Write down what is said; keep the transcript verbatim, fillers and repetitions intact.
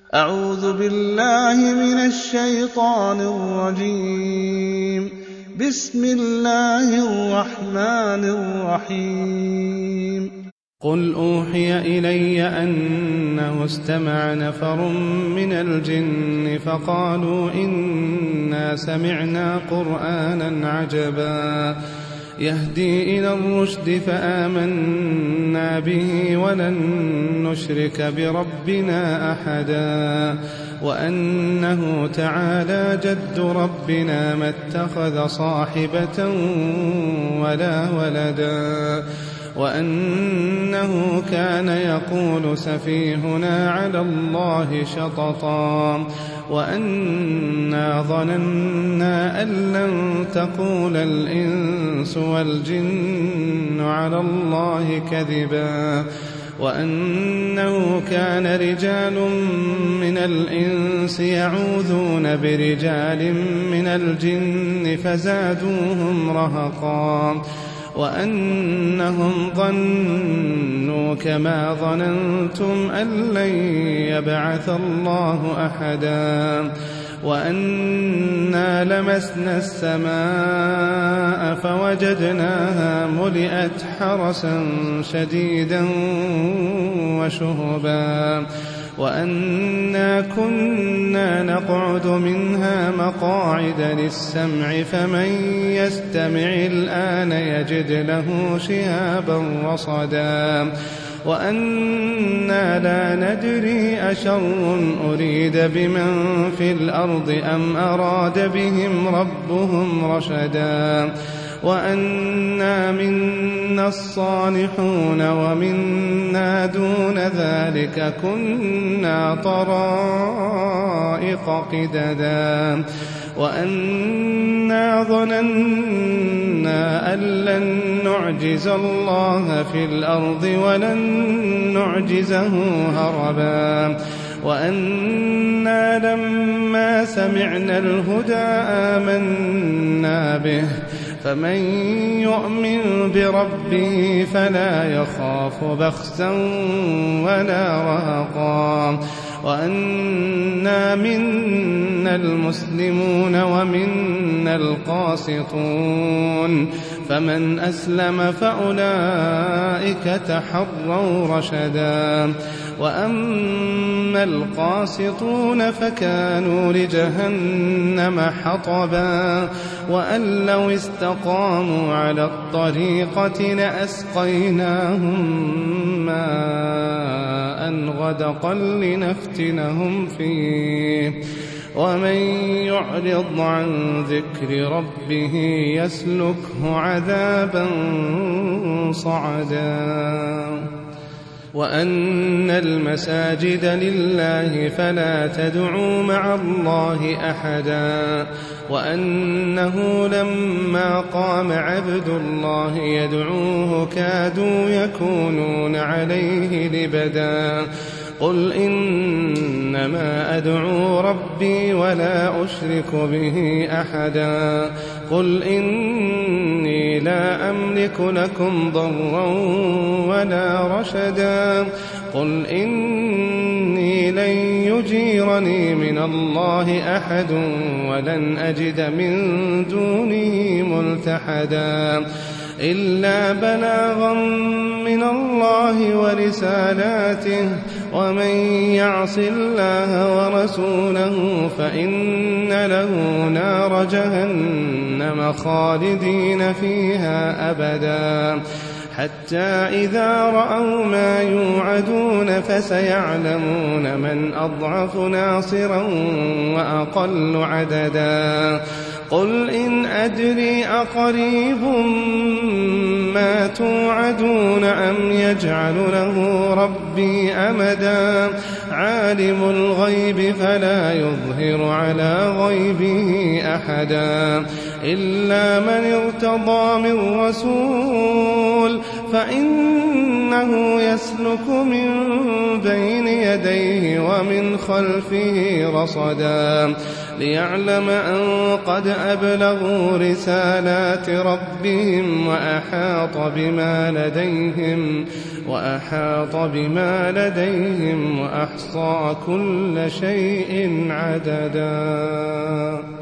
أعوذ بالله من الشيطان الرجيم. بسم الله الرحمن الرحيم. قل أوحي إلي أنه استمع نفر من الجن فقالوا إنا سمعنا قرآنا عجبا يهدي إلى الرشد فآمنا به ولن نشرك بربنا أحدا وأنه تعالى جد ربنا ما اتخذ صاحبة ولا ولدا وأنه كان يقول سفيهنا على الله شططا وأنا ظننا أن لن تقول الإنس والجن على الله كذبا وأنه كان رجال من الإنس يعوذون برجال من الجن فزادوهم رهقا وأنهم ظنوا كما ظننتم أن لن يبعث الله أحدا وأنا لمسنا السماء فوجدناها ملئت حرسا شديدا وشهبا وأنا كنا نقعد منها مقاعد للسمع فمن يستمع الآن يجد له شهابا رصدا وأنا لا ندري أشر أريد بمن في الأرض أم أراد بهم ربهم رشدا وأنا منا الصالحون ومنا دون ذلك كنا طرائق قددا وأنا ظننا أن لن نعجز الله في الأرض ولن نعجزه هربا وأنا لما سمعنا الهدى آمنا به فمن يؤمن بربه فلا يخاف بخسا ولا رهقا وأنا منا المسلمون ومنا القاسطون فمن أسلم فأولئك تحروا رشدا وأما القاسطون فكانوا لجهنم حطبا وأن لو استقاموا على الطريقة لأسقيناهم ماء غدقا لنفتنهم فيه ومن يعرض عن ذكر ربه يسلكه عذابا صعدا وأن المساجد لله فلا تدعوا مع الله أحدا وأنه لما قام عبد الله يدعوه كادوا يكونون عليه لبدا قل إنما أدعو ربي ولا أشرك به أحدا قل إني لا أملك لكم ضرا ولا رشدا قل إني لن يجيرني من الله أحد ولن أجد من دونه ملتحدا إلا بلاغا من الله ورسالاته ومن يعص الله ورسوله فإن له نار جهنم خالدين فيها أبدا حتى إذا رأوا ما يوعدون فسيعلمون من أضعف ناصرا وأقل عددا قل إن أدري أقريب ما توعدون أم يجعل له ربي أمدا عالم الغيب فلا يظهر على غيبه أحدا إلا من ارتضى من رسول فإنه يسلك من بين يديه ومن خلفه رصدا ليعلم أن قد أبلغوا رسالات ربهم وأحاط بما لديهم وأحاط بما لديهم وأحصى كل شيء عددا.